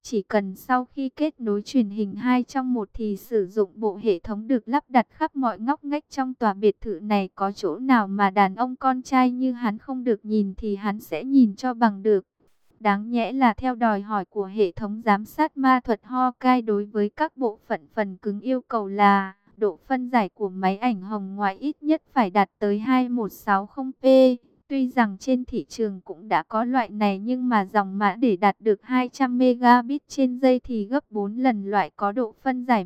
Chỉ cần sau khi kết nối truyền hình 2 trong 1 thì sử dụng bộ hệ thống được lắp đặt khắp mọi ngóc ngách trong tòa biệt thự này. Có chỗ nào mà đàn ông con trai như hắn không được nhìn thì hắn sẽ nhìn cho bằng được. Đáng nhẽ là theo đòi hỏi của hệ thống giám sát ma thuật Hawkeye đối với các bộ phận phần cứng yêu cầu là độ phân giải của máy ảnh hồng ngoại ít nhất phải đạt tới 2160p. Tuy rằng trên thị trường cũng đã có loại này nhưng mà dòng mã để đạt được 200 megabit trên giây thì gấp 4 lần loại có độ phân giải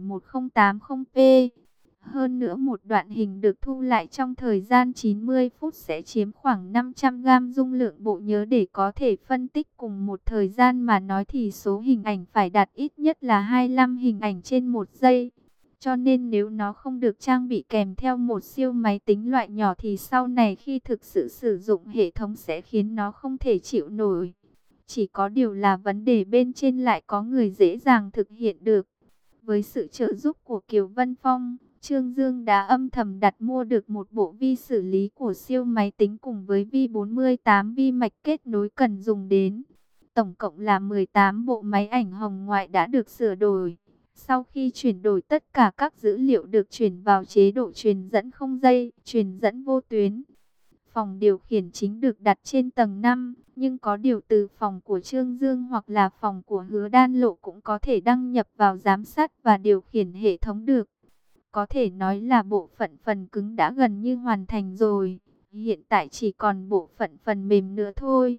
1080p. Hơn nữa một đoạn hình được thu lại trong thời gian 90 phút sẽ chiếm khoảng 500 gam dung lượng bộ nhớ để có thể phân tích cùng một thời gian mà nói thì số hình ảnh phải đạt ít nhất là 25 hình ảnh trên 1 giây. Cho nên nếu nó không được trang bị kèm theo một siêu máy tính loại nhỏ thì sau này khi thực sự sử dụng hệ thống sẽ khiến nó không thể chịu nổi. Chỉ có điều là vấn đề bên trên lại có người dễ dàng thực hiện được. Với sự trợ giúp của Kiều Vân Phong, Trương Dương đã âm thầm đặt mua được một bộ vi xử lý của siêu máy tính cùng với vi 48 vi mạch kết nối cần dùng đến. Tổng cộng là 18 bộ máy ảnh hồng ngoại đã được sửa đổi. Sau khi chuyển đổi tất cả các dữ liệu được chuyển vào chế độ truyền dẫn không dây, truyền dẫn vô tuyến. Phòng điều khiển chính được đặt trên tầng 5, nhưng có điều từ phòng của Trương Dương hoặc là phòng của Hứa Đan Lộ cũng có thể đăng nhập vào giám sát và điều khiển hệ thống được. Có thể nói là bộ phận phần cứng đã gần như hoàn thành rồi, hiện tại chỉ còn bộ phận phần mềm nữa thôi.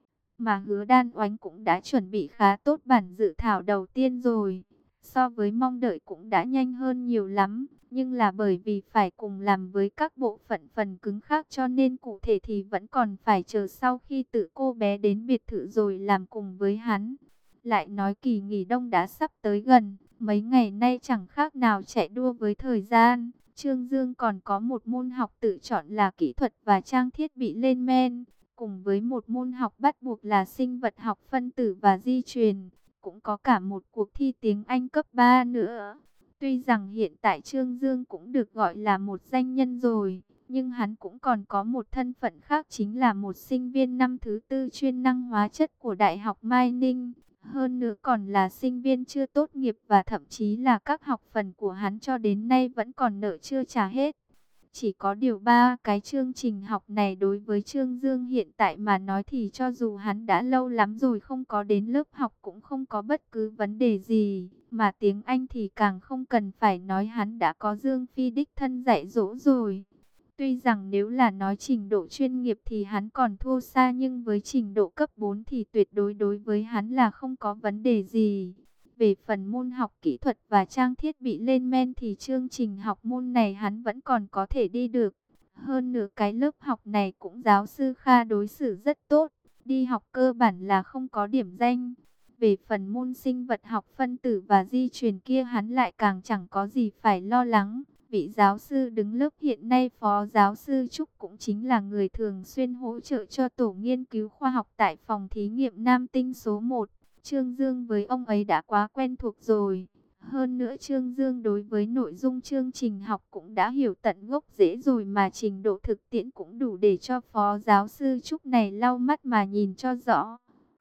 Mà Hứa Đan Oánh cũng đã chuẩn bị khá tốt bản dự thảo đầu tiên rồi. So với mong đợi cũng đã nhanh hơn nhiều lắm, nhưng là bởi vì phải cùng làm với các bộ phận phần cứng khác cho nên cụ thể thì vẫn còn phải chờ sau khi tự cô bé đến biệt thự rồi làm cùng với hắn. Lại nói kỳ nghỉ đông đã sắp tới gần, mấy ngày nay chẳng khác nào chạy đua với thời gian. Trương Dương còn có một môn học tự chọn là kỹ thuật và trang thiết bị lên men, cùng với một môn học bắt buộc là sinh vật học phân tử và di truyền. Cũng có cả một cuộc thi tiếng Anh cấp 3 nữa. Tuy rằng hiện tại Trương Dương cũng được gọi là một danh nhân rồi, nhưng hắn cũng còn có một thân phận khác chính là một sinh viên năm thứ 4 chuyên năng hóa chất của Đại học Mai Ninh. Hơn nữa còn là sinh viên chưa tốt nghiệp và thậm chí là các học phần của hắn cho đến nay vẫn còn nợ chưa trả hết. Chỉ có điều 3 cái chương trình học này đối với Trương Dương hiện tại mà nói thì cho dù hắn đã lâu lắm rồi không có đến lớp học cũng không có bất cứ vấn đề gì. Mà tiếng Anh thì càng không cần phải nói, hắn đã có Dương Phi đích thân dạy dỗ rồi. Tuy rằng nếu là nói trình độ chuyên nghiệp thì hắn còn thua xa, nhưng với trình độ cấp 4 thì tuyệt đối đối với hắn là không có vấn đề gì. Về phần môn học kỹ thuật và trang thiết bị lên men thì chương trình học môn này hắn vẫn còn có thể đi được. Hơn nữa cái lớp học này cũng giáo sư Kha đối xử rất tốt, đi học cơ bản là không có điểm danh. Về phần môn sinh vật học phân tử và di truyền kia hắn lại càng chẳng có gì phải lo lắng. Vị giáo sư đứng lớp hiện nay phó giáo sư Trúc cũng chính là người thường xuyên hỗ trợ cho tổ nghiên cứu khoa học tại phòng thí nghiệm Nam Tinh số 1. Trương Dương với ông ấy đã quá quen thuộc rồi. Hơn nữa Trương Dương đối với nội dung chương trình học cũng đã hiểu tận gốc rễ rồi, mà trình độ thực tiễn cũng đủ để cho phó giáo sư Trúc này lau mắt mà nhìn cho rõ.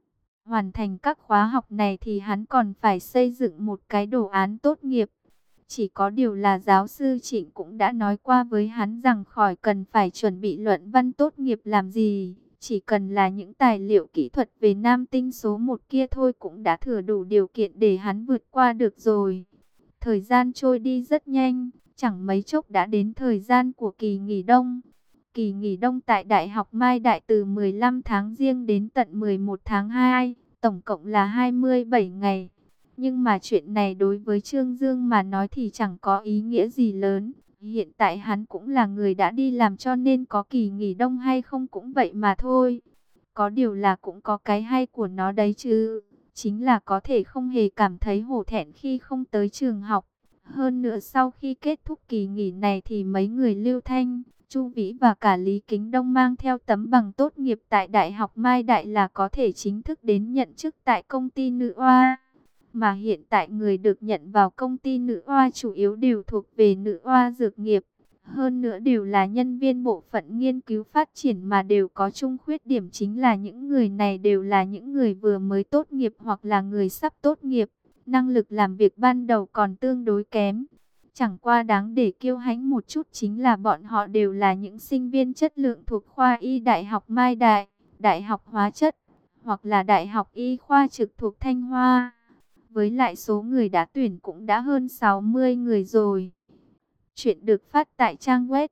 Hoàn thành các khóa học này thì hắn còn phải xây dựng một cái đồ án tốt nghiệp. Chỉ có điều là giáo sư Trịnh cũng đã nói qua với hắn rằng khỏi cần phải chuẩn bị luận văn tốt nghiệp làm gì. Chỉ cần là những tài liệu kỹ thuật về Nam Tinh số 1 kia thôi cũng đã thừa đủ điều kiện để hắn vượt qua được rồi. Thời gian trôi đi rất nhanh, chẳng mấy chốc đã đến thời gian của kỳ nghỉ đông. Kỳ nghỉ đông tại Đại học Mai Đại từ 15 tháng Giêng đến tận 11 tháng 2, tổng cộng là 27 ngày. Nhưng mà chuyện này đối với Trương Dương mà nói thì chẳng có ý nghĩa gì lớn. Hiện tại hắn cũng là người đã đi làm cho nên có kỳ nghỉ đông hay không cũng vậy mà thôi. Có điều là cũng có cái hay của nó đấy chứ. Chính là có thể không hề cảm thấy hổ thẹn khi không tới trường học. Hơn nữa sau khi kết thúc kỳ nghỉ này thì mấy người Lưu Thanh, Chu Vĩ và cả Lý Kính Đông mang theo tấm bằng tốt nghiệp tại Đại học Mai Đại là có thể chính thức đến nhận chức tại công ty Nữ Oa. Mà hiện tại người được nhận vào công ty Nữ Oa chủ yếu đều thuộc về Nữ Oa dược nghiệp. Hơn nữa đều là nhân viên bộ phận nghiên cứu phát triển mà đều có chung khuyết điểm, chính là những người này đều là những người vừa mới tốt nghiệp hoặc là người sắp tốt nghiệp. Năng lực làm việc ban đầu còn tương đối kém. Chẳng qua đáng để kiêu hãnh một chút chính là bọn họ đều là những sinh viên chất lượng thuộc khoa y Đại học Mai Đại, Đại học Hóa chất, hoặc là Đại học Y khoa trực thuộc Thanh Hoa. Với lại số người đã tuyển cũng đã hơn 60 người rồi. Chuyện được phát tại trang web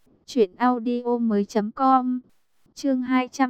truyệnaudiomoi.com. Chương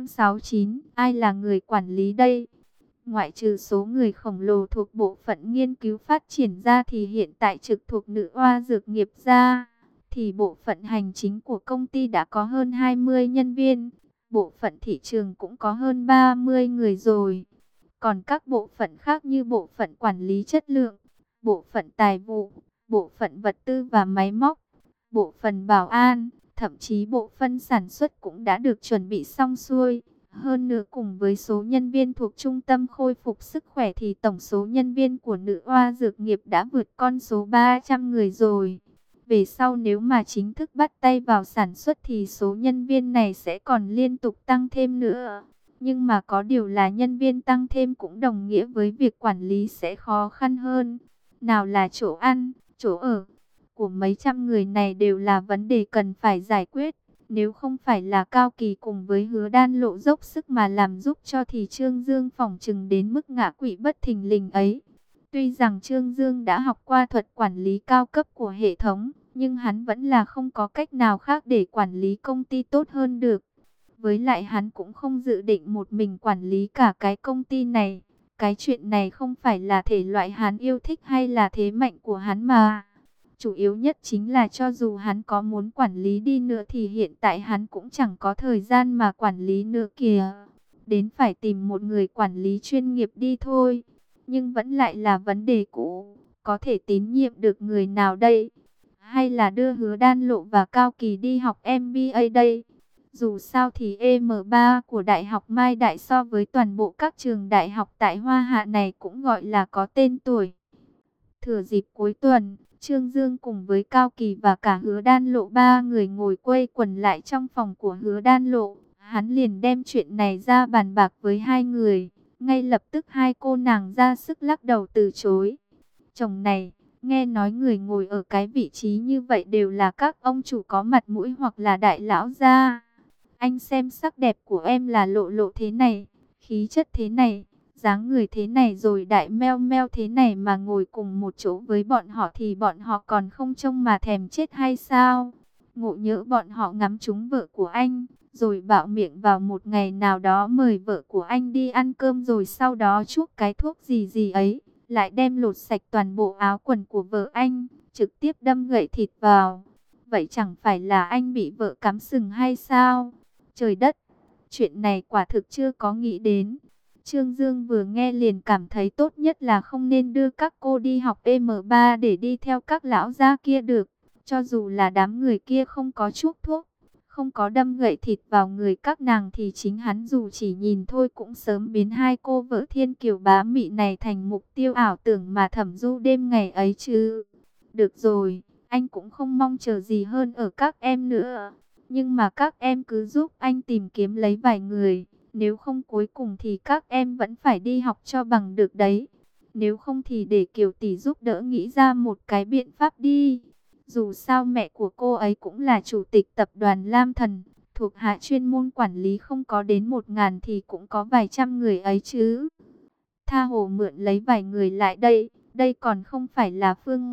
269, ai là người quản lý đây? Ngoại trừ số người khổng lồ thuộc bộ phận nghiên cứu phát triển ra thì hiện tại trực thuộc Nữ Oa Dược nghiệp ra, thì bộ phận hành chính của công ty đã có hơn 20 nhân viên, bộ phận thị trường cũng có hơn 30 người rồi. Còn các bộ phận khác như bộ phận quản lý chất lượng, bộ phận tài vụ, bộ phận vật tư và máy móc, bộ phận bảo an, thậm chí bộ phận sản xuất cũng đã được chuẩn bị xong xuôi. Hơn nữa cùng với số nhân viên thuộc trung tâm khôi phục sức khỏe thì tổng số nhân viên của Nữ Oa Dược nghiệp đã vượt con số 300 người rồi. Về sau nếu mà chính thức bắt tay vào sản xuất thì số nhân viên này sẽ còn liên tục tăng thêm nữa. Nhưng mà có điều là nhân viên tăng thêm cũng đồng nghĩa với việc quản lý sẽ khó khăn hơn. Nào là chỗ ăn, chỗ ở của mấy trăm người này đều là vấn đề cần phải giải quyết. Nếu không phải là Cao Kỳ cùng với Hứa Đan Lộ dốc sức mà làm giúp cho thì Trương Dương phỏng chừng đến mức ngã quỵ bất thình lình ấy. Tuy rằng Trương Dương đã học qua thuật quản lý cao cấp của hệ thống, nhưng hắn vẫn là không có cách nào khác để quản lý công ty tốt hơn được. Với lại hắn cũng không dự định một mình quản lý cả cái công ty này. Cái chuyện này không phải là thể loại hắn yêu thích hay là thế mạnh của hắn mà. Chủ yếu nhất chính là cho dù hắn có muốn quản lý đi nữa thì hiện tại hắn cũng chẳng có thời gian mà quản lý nữa kìa. Đến phải tìm một người quản lý chuyên nghiệp đi thôi. Nhưng vẫn lại là vấn đề cũ. Có thể tín nhiệm được người nào đây? Hay là đưa Hứa Đan Lộ và Cao Kỳ đi học MBA đây? Dù sao thì EM3 của Đại học Mai Đại so với toàn bộ các trường đại học tại Hoa Hạ này cũng gọi là có tên tuổi. Thừa dịp cuối tuần, Trương Dương cùng với Cao Kỳ và cả Hứa Đan Lộ ba người ngồi quây quần lại trong phòng của Hứa Đan Lộ. Hắn liền đem chuyện này ra bàn bạc với hai người. Ngay lập tức hai cô nàng ra sức lắc đầu từ chối. Chồng này, nghe nói người ngồi ở cái vị trí như vậy đều là các ông chủ có mặt mũi hoặc là đại lão gia. Anh xem sắc đẹp của em là Lộ Lộ thế này, khí chất thế này, dáng người thế này rồi đại meo meo thế này mà ngồi cùng một chỗ với bọn họ thì bọn họ còn không trông mà thèm chết hay sao? Ngộ nhỡ bọn họ ngắm trúng vợ của anh, rồi bạo miệng vào một ngày nào đó mời vợ của anh đi ăn cơm rồi sau đó chuốc cái thuốc gì gì ấy, lại đem lột sạch toàn bộ áo quần của vợ anh, trực tiếp đâm gậy thịt vào. Vậy chẳng phải là anh bị vợ cắm sừng hay sao? Trời đất, chuyện này quả thực chưa có nghĩ đến. Trương Dương vừa nghe liền cảm thấy tốt nhất là không nên đưa các cô đi học M3 để đi theo các lão gia kia được. Cho dù là đám người kia không có chuốc thuốc, không có đâm gậy thịt vào người các nàng thì chính hắn dù chỉ nhìn thôi cũng sớm biến hai cô vợ thiên kiều bá mị này thành mục tiêu ảo tưởng mà thẩm du đêm ngày ấy chứ. Được rồi, anh cũng không mong chờ gì hơn ở các em nữa. Nhưng mà các em cứ giúp anh tìm kiếm lấy vài người. Nếu không cuối cùng thì các em vẫn phải đi học cho bằng được đấy. Nếu không thì để Kiều tỷ giúp đỡ nghĩ ra một cái biện pháp đi. Dù sao mẹ của cô ấy cũng là chủ tịch tập đoàn Lam Thần. Thuộc hạ chuyên môn quản lý không có đến 1000 thì cũng có vài trăm người ấy chứ. Tha hồ mượn lấy vài người lại đây. Đây còn không phải là phương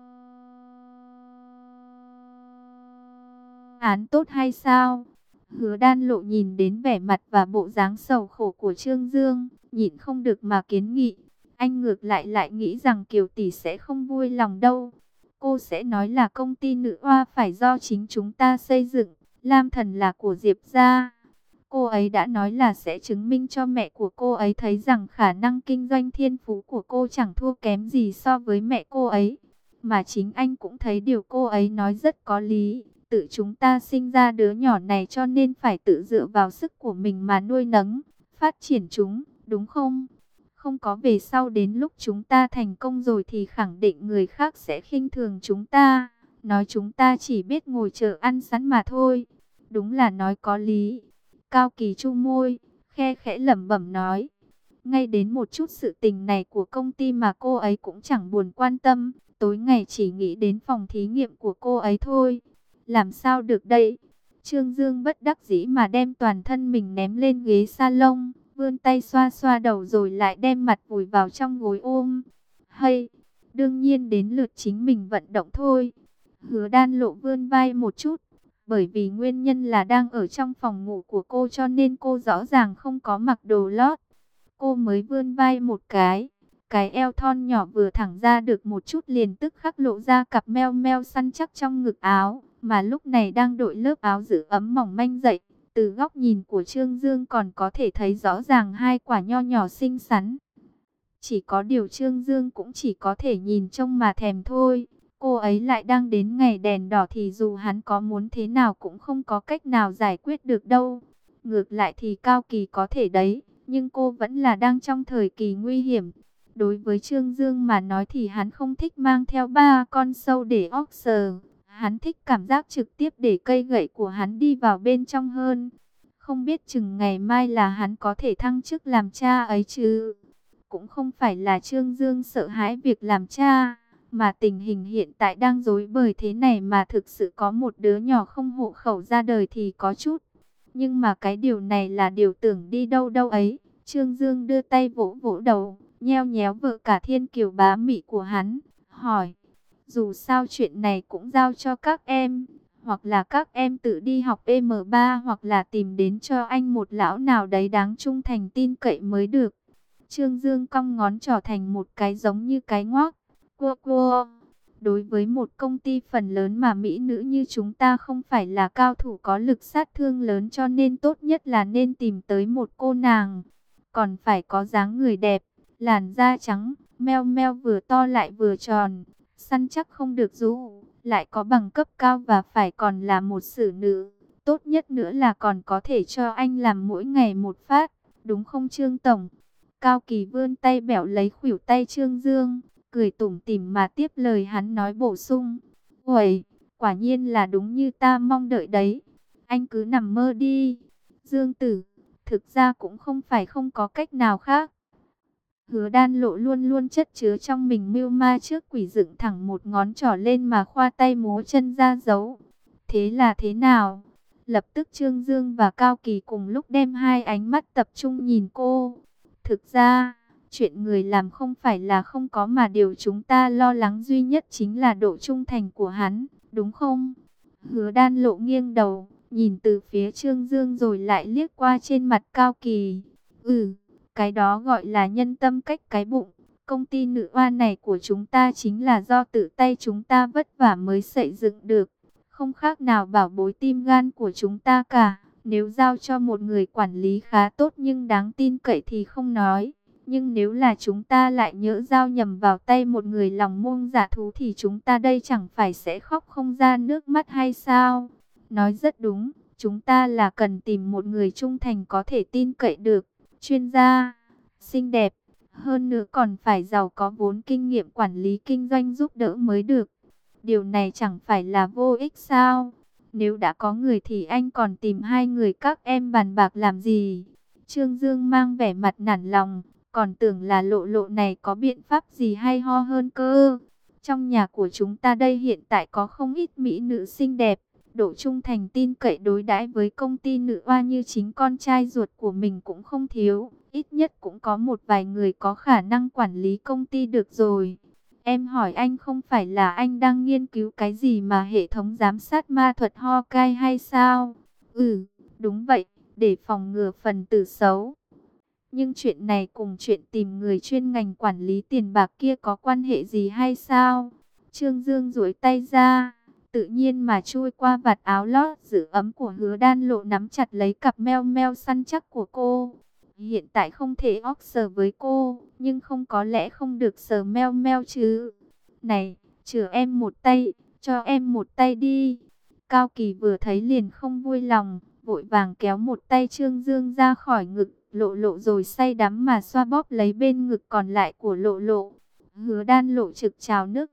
án tốt hay sao? Hứa Đan Lộ nhìn đến vẻ mặt và bộ dáng sầu khổ của Trương Dương, nhịn không được mà kiến nghị. Anh ngược lại nghĩ rằng Kiều tỷ sẽ không vui lòng đâu. Cô sẽ nói là công ty Nữ Oa phải do chính chúng ta xây dựng, Lam Thần là của Diệp gia. Cô ấy đã nói là sẽ chứng minh cho mẹ của cô ấy thấy rằng khả năng kinh doanh thiên phú của cô chẳng thua kém gì so với mẹ cô ấy. Mà chính anh cũng thấy điều cô ấy nói rất có lý. Tự chúng ta sinh ra đứa nhỏ này cho nên phải tự dựa vào sức của mình mà nuôi nấng, phát triển chúng, đúng không? Không có về sau đến lúc chúng ta thành công rồi thì khẳng định người khác sẽ khinh thường chúng ta. nói chúng ta chỉ biết ngồi chờ ăn sẵn mà thôi. Đúng là nói có lý. Cao Kỳ chu môi, khe khẽ lẩm bẩm nói. Ngay đến một chút sự tình này của công ty mà cô ấy cũng chẳng buồn quan tâm. Tối ngày chỉ nghĩ đến phòng thí nghiệm của cô ấy thôi. Làm sao được đây? Trương Dương bất đắc dĩ mà đem toàn thân mình ném lên ghế salon, vươn tay xoa xoa đầu rồi lại đem mặt vùi vào trong gối ôm. Hay, đương nhiên đến lượt chính mình vận động thôi. Hứa Đan Lộ vươn vai một chút, bởi vì nguyên nhân là đang ở trong phòng ngủ của cô cho nên cô rõ ràng không có mặc đồ lót. Cô mới vươn vai một cái eo thon nhỏ vừa thẳng ra được một chút liền tức khắc lộ ra cặp meo meo săn chắc trong ngực áo, mà lúc này đang đội lớp áo giữ ấm mỏng manh dậy. Từ góc nhìn của Trương Dương còn có thể thấy rõ ràng hai quả nho nhỏ xinh xắn. Chỉ có điều Trương Dương cũng chỉ có thể nhìn trông mà thèm thôi. Cô ấy lại đang đến ngày đèn đỏ thì dù hắn có muốn thế nào cũng không có cách nào giải quyết được đâu. Ngược lại thì Cao Kỳ có thể đấy, nhưng cô vẫn là đang trong thời kỳ nguy hiểm. Đối với Trương Dương mà nói thì hắn không thích mang theo ba con sâu để óc sờ. Hắn thích cảm giác trực tiếp để cây gậy của hắn đi vào bên trong hơn. Không biết chừng ngày mai là hắn có thể thăng chức làm cha ấy chứ. Cũng không phải là Trương Dương sợ hãi việc làm cha, mà tình hình hiện tại đang rối bời thế này mà thực sự có một đứa nhỏ không hộ khẩu ra đời thì có chút. Nhưng mà cái điều này là điều tưởng đi đâu đâu ấy. Trương Dương đưa tay vỗ vỗ đầu, nheo nhéo vợ cả thiên kiều bá mị của hắn, hỏi. Dù sao chuyện này cũng giao cho các em, hoặc là các em tự đi học M3 hoặc là tìm đến cho anh một lão nào đấy đáng trung thành tin cậy mới được. Trương Dương cong ngón trỏ thành một cái giống như cái ngoác. Cua. Đối với một công ty phần lớn mà mỹ nữ như chúng ta không phải là cao thủ có lực sát thương lớn cho nên tốt nhất là nên tìm tới một cô nàng. Còn phải có dáng người đẹp, làn da trắng, meo meo vừa to lại vừa tròn, săn chắc không được rũ, lại có bằng cấp cao và phải còn là một xử nữ. Tốt nhất nữa là còn có thể cho anh làm mỗi ngày một phát, đúng không Trương Tổng? Cao Kỳ vươn tay bẻo lấy khuỷu tay Trương Dương, cười tủm tỉm mà tiếp lời hắn nói bổ sung. Uầy, quả nhiên là đúng như ta mong đợi đấy. Anh cứ nằm mơ đi. Dương Tử, thực ra cũng không phải không có cách nào khác. Hứa Đan Lộ luôn luôn chất chứa trong mình mưu ma trước quỷ, dựng thẳng một ngón trỏ lên mà khoa tay múa chân ra dấu. Thế là thế nào? Lập tức Trương Dương và Cao Kỳ cùng lúc đem hai ánh mắt tập trung nhìn cô. Thực ra, chuyện người làm không phải là không có mà điều chúng ta lo lắng duy nhất chính là độ trung thành của hắn, đúng không? Hứa Đan Lộ nghiêng đầu, nhìn từ phía Trương Dương rồi lại liếc qua trên mặt Cao Kỳ. Cái đó gọi là nhân tâm cách cái bụng. Công ty nữ oa này của chúng ta chính là do tự tay chúng ta vất vả mới xây dựng được. Không khác nào bảo bối tim gan của chúng ta cả. Nếu giao cho một người quản lý khá tốt nhưng đáng tin cậy thì không nói. Nhưng nếu là chúng ta lại nhỡ giao nhầm vào tay một người lòng muông dạ thú thì chúng ta đây chẳng phải sẽ khóc không ra nước mắt hay sao? Nói rất đúng, chúng ta là cần tìm một người trung thành có thể tin cậy được, chuyên gia, xinh đẹp, hơn nữa còn phải giàu có vốn kinh nghiệm quản lý kinh doanh giúp đỡ mới được. Điều này chẳng phải là vô ích sao? Nếu đã có người thì anh còn tìm hai người các em bàn bạc làm gì? Trương Dương mang vẻ mặt nản lòng, còn tưởng là Lộ Lộ này có biện pháp gì hay ho hơn cơ. Trong nhà của chúng ta đây hiện tại có không ít mỹ nữ xinh đẹp, độ trung thành tin cậy đối đãi với công ty nữ oa như chính con trai ruột của mình cũng không thiếu. Ít nhất cũng có một vài người có khả năng quản lý công ty được rồi. Em hỏi anh không phải là anh đang nghiên cứu cái gì mà hệ thống giám sát ma thuật Hawkeye hay sao? Đúng vậy, để phòng ngừa phần tử xấu. Nhưng chuyện này cùng chuyện tìm người chuyên ngành quản lý tiền bạc kia có quan hệ gì hay sao? Trương Dương duỗi tay ra, tự nhiên mà chui qua vạt áo lót giữ ấm của Hứa Đan Lộ, nắm chặt lấy cặp meo meo săn chắc của cô. Hiện tại không thể óc sờ với cô, nhưng không có lẽ không được sờ meo meo chứ. Này, chừa em một tay, cho em một tay đi. Cao Kỳ vừa thấy liền không vui lòng, vội vàng kéo một tay Trương Dương ra khỏi ngực Lộ Lộ rồi say đắm mà xoa bóp lấy bên ngực còn lại của Lộ Lộ. Hứa Đan Lộ trực trào nước mắt,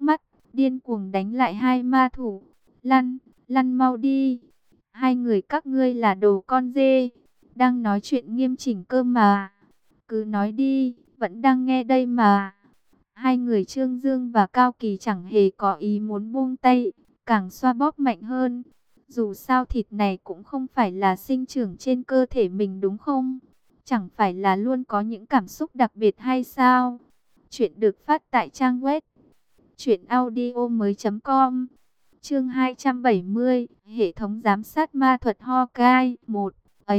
điên cuồng đánh lại hai ma thủ. Lăn, lăn mau đi. Hai người các ngươi là đồ con dê. Đang nói chuyện nghiêm chỉnh cơ mà. Cứ nói đi, vẫn đang nghe đây mà. Hai người Trương Dương và Cao Kỳ chẳng hề có ý muốn buông tay, càng xoa bóp mạnh hơn. Dù sao thịt này cũng không phải là sinh trưởng trên cơ thể mình đúng không? Chẳng phải là luôn có những cảm xúc đặc biệt hay sao? Chuyện được phát tại trang web truyệnaudiomoi.com. Chương 270, hệ thống giám sát ma thuật Hawkeye 1.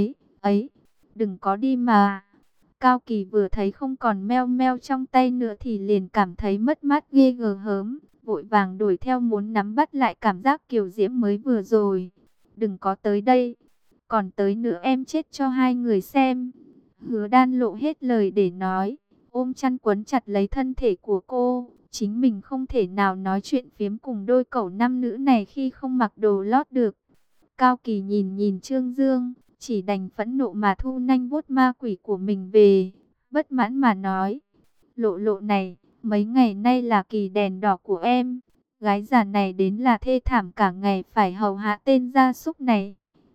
Ấy, đừng có đi mà. Cao Kỳ vừa thấy không còn meo meo trong tay nữa thì liền cảm thấy mất mát ghê gớm, vội vàng đuổi theo muốn nắm bắt lại cảm giác kiều diễm mới vừa rồi. Đừng có tới đây, còn tới nữa em chết cho hai người xem. Hứa Đan lộ hết lời để nói, ôm chăn quấn chặt lấy thân thể của cô. Chính mình không thể nào nói chuyện phiếm cùng đôi cẩu nam nữ này khi không mặc đồ lót được. Cao Kỳ nhìn nhìn Trương Dương, chỉ đành phẫn nộ mà thu nanh vuốt ma quỷ của mình về, bất mãn mà nói: Lộ Lộ này, mấy ngày nay là kỳ đèn đỏ của em, gái già này đến là thê thảm cả ngày phải hầu hạ tên gia súc này.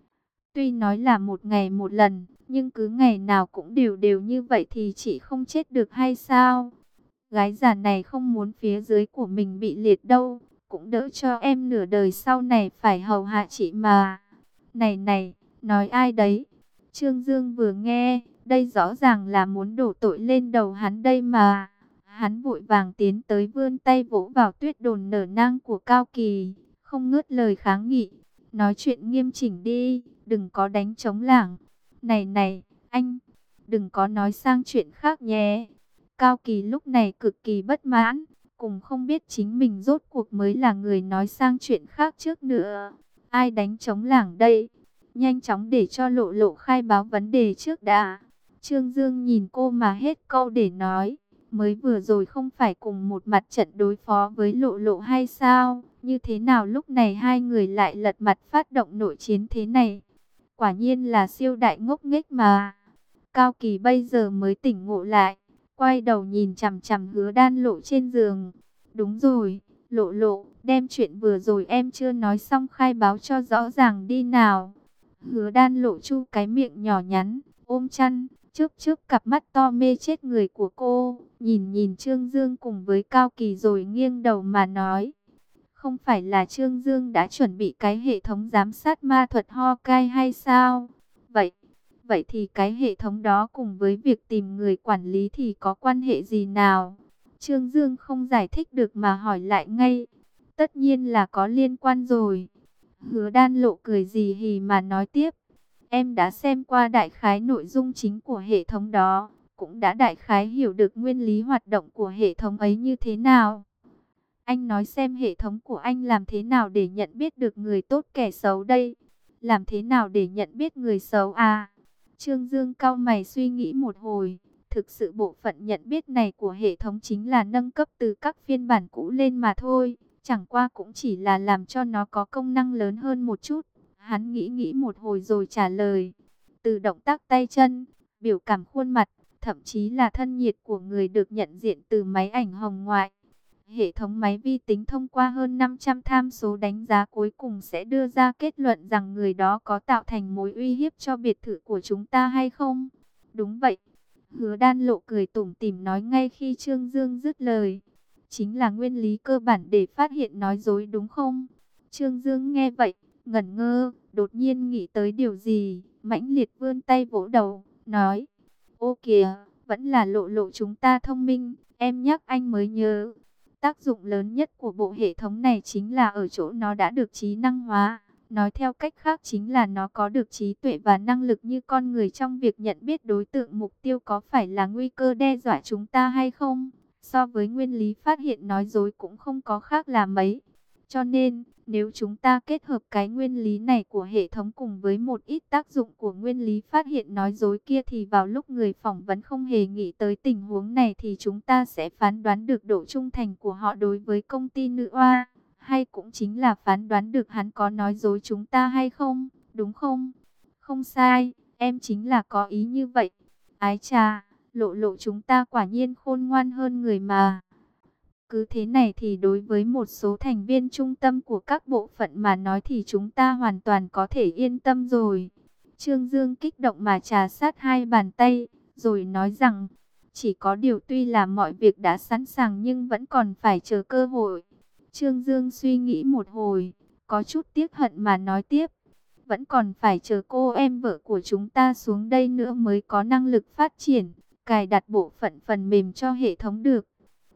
Tuy nói là một ngày một lần, nhưng cứ ngày nào cũng đều đều như vậy thì chị không chết được hay sao? Gái già này không muốn phía dưới của mình bị liệt đâu, cũng đỡ cho em nửa đời sau này phải hầu hạ chị mà. Này này, nói ai đấy? Trương Dương vừa nghe, đây rõ ràng là muốn đổ tội lên đầu hắn đây mà. Hắn vội vàng tiến tới vươn tay vỗ vào tuyết đồn nở nang của Cao Kỳ, không ngớt lời kháng nghị. Nói chuyện nghiêm chỉnh đi, đừng có đánh trống lảng. Này này, anh, đừng có nói sang chuyện khác nhé. Cao Kỳ lúc này cực kỳ bất mãn, cùng không biết chính mình rốt cuộc mới là người nói sang chuyện khác trước nữa. Ai đánh trống lảng đây? Nhanh chóng để cho Lộ Lộ khai báo vấn đề trước đã. Trương Dương nhìn cô mà hết câu để nói. Mới vừa rồi không phải cùng một mặt trận đối phó với Lộ Lộ hay sao? Như thế nào lúc này hai người lại lật mặt phát động nội chiến thế này? Quả nhiên là siêu đại ngốc nghếch mà. Cao Kỳ bây giờ mới tỉnh ngộ lại, quay đầu nhìn chằm chằm Hứa Đan Lộ trên giường. Đúng rồi, Lộ Lộ, đem chuyện vừa rồi em chưa nói xong khai báo cho rõ ràng đi nào. Hứa Đan Lộ chu cái miệng nhỏ nhắn, ôm chăn, chớp chớp cặp mắt to mê chết người của cô, nhìn nhìn Trương Dương cùng với Cao Kỳ rồi nghiêng đầu mà nói. Không phải là Trương Dương đã chuẩn bị cái hệ thống giám sát ma thuật Hawkeye hay sao? Vậy thì cái hệ thống đó cùng với việc tìm người quản lý thì có quan hệ gì nào? Trương Dương không giải thích được mà hỏi lại ngay. Tất nhiên là có liên quan rồi. Hứa Đan Lộ cười hì hì mà nói tiếp. Em đã xem qua đại khái nội dung chính của hệ thống đó, cũng đã đại khái hiểu được nguyên lý hoạt động của hệ thống ấy như thế nào. Anh nói xem hệ thống của anh làm thế nào để nhận biết được người tốt kẻ xấu đây? Làm thế nào để nhận biết người xấu à? Trương Dương cau mày suy nghĩ một hồi. Thực sự bộ phận nhận biết này của hệ thống chính là nâng cấp từ các phiên bản cũ lên mà thôi. Chẳng qua cũng chỉ là làm cho nó có công năng lớn hơn một chút. Hắn nghĩ một hồi rồi trả lời. Từ động tác tay chân, biểu cảm khuôn mặt, thậm chí là thân nhiệt của người được nhận diện từ máy ảnh hồng ngoại. Hệ thống máy vi tính thông qua hơn 500 tham số đánh giá cuối cùng sẽ đưa ra kết luận rằng người đó có tạo thành mối uy hiếp cho biệt thự của chúng ta hay không. Đúng vậy. Hứa Đan Lộ cười tủm tỉm nói ngay khi Trương Dương dứt lời. Chính là nguyên lý cơ bản để phát hiện nói dối đúng không? Trương Dương nghe vậy, ngẩn ngơ, đột nhiên nghĩ tới điều gì, mãnh liệt vươn tay vỗ đầu, nói. Ô kìa, vẫn là Lộ Lộ chúng ta thông minh, em nhắc anh mới nhớ. Tác dụng lớn nhất của bộ hệ thống này chính là ở chỗ nó đã được trí năng hóa. Nói theo cách khác chính là nó có được trí tuệ và năng lực như con người trong việc nhận biết đối tượng mục tiêu có phải là nguy cơ đe dọa chúng ta hay không. So với nguyên lý phát hiện nói dối cũng không có khác là mấy. Cho nên, nếu chúng ta kết hợp cái nguyên lý này của hệ thống cùng với một ít tác dụng của nguyên lý phát hiện nói dối kia thì vào lúc người phỏng vấn không hề nghĩ tới tình huống này thì chúng ta sẽ phán đoán được độ trung thành của họ đối với công ty nữ oa. Hay cũng chính là phán đoán được hắn có nói dối chúng ta hay không, đúng không? Không sai, em chính là có ý như vậy. Ái chà, Lộ Lộ chúng ta quả nhiên khôn ngoan hơn người mà. Cứ thế này thì đối với một số thành viên trung tâm của các bộ phận mà nói thì chúng ta hoàn toàn có thể yên tâm rồi. Trương Dương kích động mà trà sát hai bàn tay, rồi nói rằng, chỉ có điều tuy là mọi việc đã sẵn sàng nhưng vẫn còn phải chờ cơ hội. Trương Dương suy nghĩ một hồi, có chút tiếc hận mà nói tiếp, vẫn còn phải chờ cô em vợ của chúng ta xuống đây nữa mới có năng lực phát triển, cài đặt bộ phận phần mềm cho hệ thống được.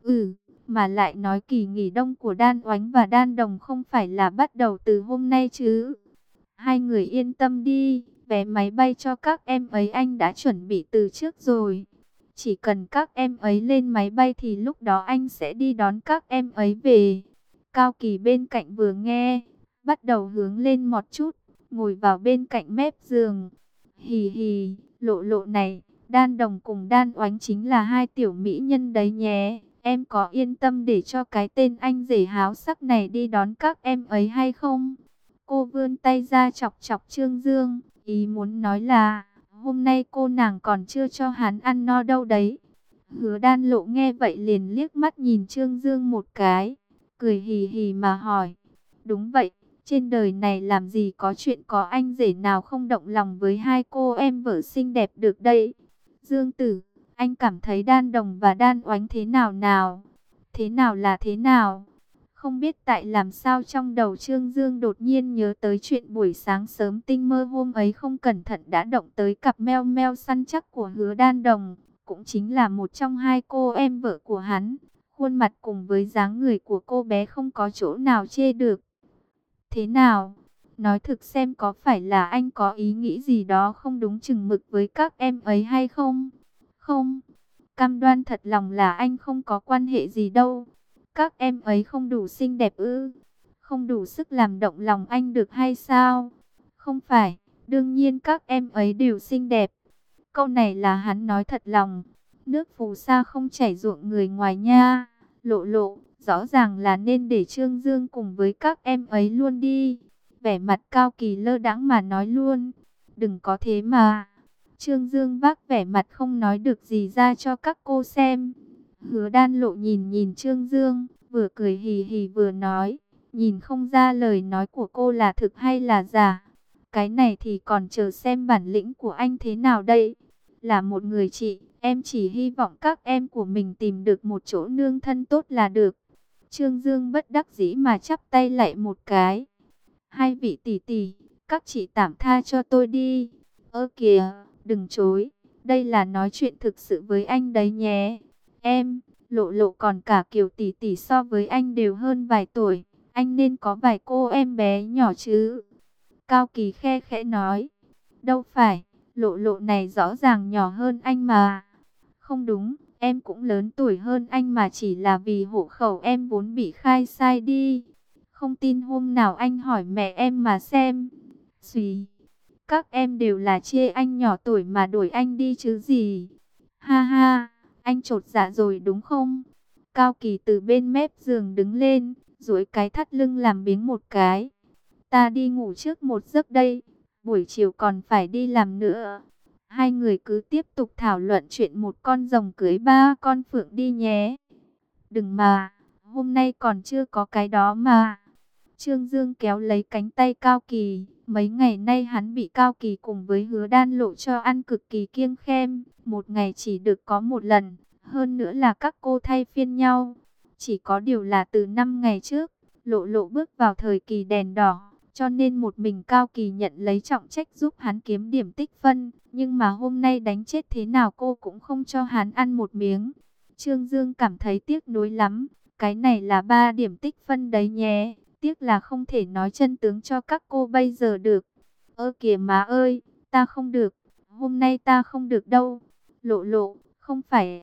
Mà lại nói kỳ nghỉ đông của Đan Oánh và Đan Đồng không phải là bắt đầu từ hôm nay chứ. Hai người yên tâm đi, vé máy bay cho các em ấy anh đã chuẩn bị từ trước rồi. Chỉ cần các em ấy lên máy bay thì lúc đó anh sẽ đi đón các em ấy về. Cao Kỳ bên cạnh vừa nghe, bắt đầu hướng lên một chút, ngồi vào bên cạnh mép giường. Hì hì, Lộ Lộ này, Đan Đồng cùng Đan Oánh chính là hai tiểu mỹ nhân đấy nhé. Em có yên tâm để cho cái tên anh rể háo sắc này đi đón các em ấy hay không? Cô vươn tay ra chọc chọc Trương Dương, ý muốn nói là, hôm nay cô nàng còn chưa cho hắn ăn no đâu đấy. Hứa Đan Lộ nghe vậy liền liếc mắt nhìn Trương Dương một cái, cười hì hì mà hỏi, đúng vậy, trên đời này làm gì có chuyện có anh rể nào không động lòng với hai cô em vợ xinh đẹp được đây. Dương Tử, anh cảm thấy Đan Đồng và Đan Oánh thế nào nào? Thế nào là thế nào? Không biết tại làm sao trong đầu Trương Dương đột nhiên nhớ tới chuyện buổi sáng sớm tinh mơ hôm ấy không cẩn thận đã động tới cặp meo meo săn chắc của Hứa Đan Đồng, cũng chính là một trong hai cô em vợ của hắn. Khuôn mặt cùng với dáng người của cô bé không có chỗ nào chê được. Thế nào? Nói thực xem có phải là anh có ý nghĩ gì đó không đúng chừng mực với các em ấy hay không? Không, cam đoan thật lòng là anh không có quan hệ gì đâu. Các em ấy không đủ xinh đẹp ư? Không đủ sức làm động lòng anh được hay sao? Không phải, đương nhiên các em ấy đều xinh đẹp. Câu này là hắn nói thật lòng. Nước phù sa không chảy ruộng người ngoài nha. Lộ Lộ, rõ ràng là nên để Trương Dương cùng với các em ấy luôn đi. Vẻ mặt Cao Kỳ lơ đãng mà nói luôn. Đừng có thế mà. Trương Dương vác vẻ mặt không nói được gì ra cho các cô xem. Hứa Đan Lộ nhìn nhìn Trương Dương, vừa cười hì hì vừa nói, nhìn không ra lời nói của cô là thực hay là giả. Cái này thì còn chờ xem bản lĩnh của anh thế nào đây. Là một người chị, em chỉ hy vọng các em của mình tìm được một chỗ nương thân tốt là được. Trương Dương bất đắc dĩ mà chắp tay lại một cái. Hai vị tỷ tỷ, các chị tạm tha cho tôi đi. Ơ kìa, đừng chối, đây là nói chuyện thực sự với anh đấy nhé. Em, Lộ Lộ còn cả Kiều tỷ tỷ so với anh đều hơn vài tuổi, anh nên có vài cô em bé nhỏ chứ. Cao Kỳ khe khẽ nói, đâu phải, Lộ Lộ này rõ ràng nhỏ hơn anh mà. Không đúng, em cũng lớn tuổi hơn anh mà chỉ là vì hộ khẩu em vốn bị khai sai đi. Không tin hôm nào anh hỏi mẹ em mà xem. Xùi, các em đều là chê anh nhỏ tuổi mà đuổi anh đi chứ gì. Ha ha, anh chột dạ rồi đúng không? Cao Kỳ từ bên mép giường đứng lên, duỗi cái thắt lưng làm biếng một cái. Ta đi ngủ trước một giấc đây, buổi chiều còn phải đi làm nữa. Hai người cứ tiếp tục thảo luận chuyện một con rồng cưới ba con phượng đi nhé. Đừng mà, hôm nay còn chưa có cái đó mà. Trương Dương kéo lấy cánh tay Cao Kỳ. Mấy ngày nay hắn bị Cao Kỳ cùng với Hứa Đan Lộ cho ăn cực kỳ kiêng khem. Một ngày chỉ được có một lần. Hơn nữa là các cô thay phiên nhau. Chỉ có điều là từ 5 ngày trước, Lộ Lộ bước vào thời kỳ đèn đỏ. Cho nên một mình Cao Kỳ nhận lấy trọng trách giúp hắn kiếm điểm tích phân. Nhưng mà hôm nay đánh chết thế nào cô cũng không cho hắn ăn một miếng. Trương Dương cảm thấy tiếc nuối lắm. Cái này là 3 điểm tích phân đấy nhé. Tiếc là không thể nói chân tướng cho các cô bây giờ được. Ơ kìa má ơi, ta không được. Hôm nay ta không được đâu. Lộ Lộ, không phải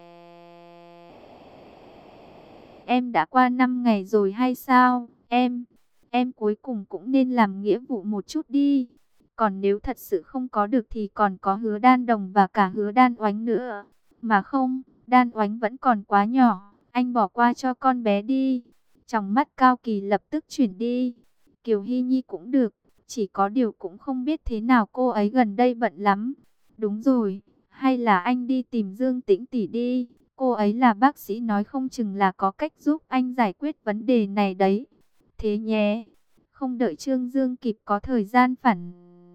em đã qua 5 ngày rồi hay sao? Em cuối cùng cũng nên làm nghĩa vụ một chút đi. Còn nếu thật sự không có được thì còn có Hứa Đan Đồng và cả Hứa Đan Oánh nữa. Mà không, Đan Oánh vẫn còn quá nhỏ. Anh bỏ qua cho con bé đi. Trong mắt Cao Kỳ lập tức chuyển đi. Kiều Hy Nhi cũng được. Chỉ có điều cũng không biết thế nào cô ấy gần đây bận lắm. Đúng rồi, hay là anh đi tìm Dương Tĩnh tỷ đi. Cô ấy là bác sĩ, nói không chừng là có cách giúp anh giải quyết vấn đề này đấy. Thế nhé. Không đợi Trương Dương kịp có thời gian phản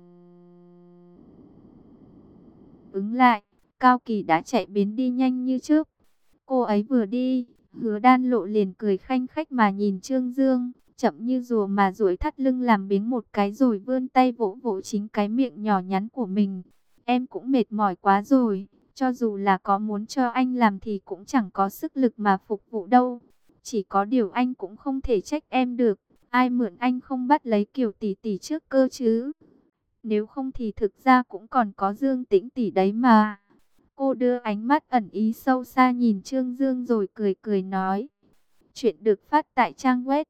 ứng lại, Cao Kỳ đã chạy biến đi nhanh như chớp. Cô ấy vừa đi, Hứa Đan Lộ liền cười khanh khách mà nhìn Trương Dương, chậm như rùa mà duỗi thắt lưng làm biếng một cái rồi vươn tay vỗ vỗ chính cái miệng nhỏ nhắn của mình. Em cũng mệt mỏi quá rồi, cho dù là có muốn cho anh làm thì cũng chẳng có sức lực mà phục vụ đâu. Chỉ có điều anh cũng không thể trách em được, ai mượn anh không bắt lấy Kiều tỷ tỷ trước cơ chứ. Nếu không thì thực ra cũng còn có Dương Tĩnh tỷ đấy mà. Cô đưa ánh mắt ẩn ý sâu xa nhìn Trương Dương rồi cười cười nói. Chuyện được phát tại trang web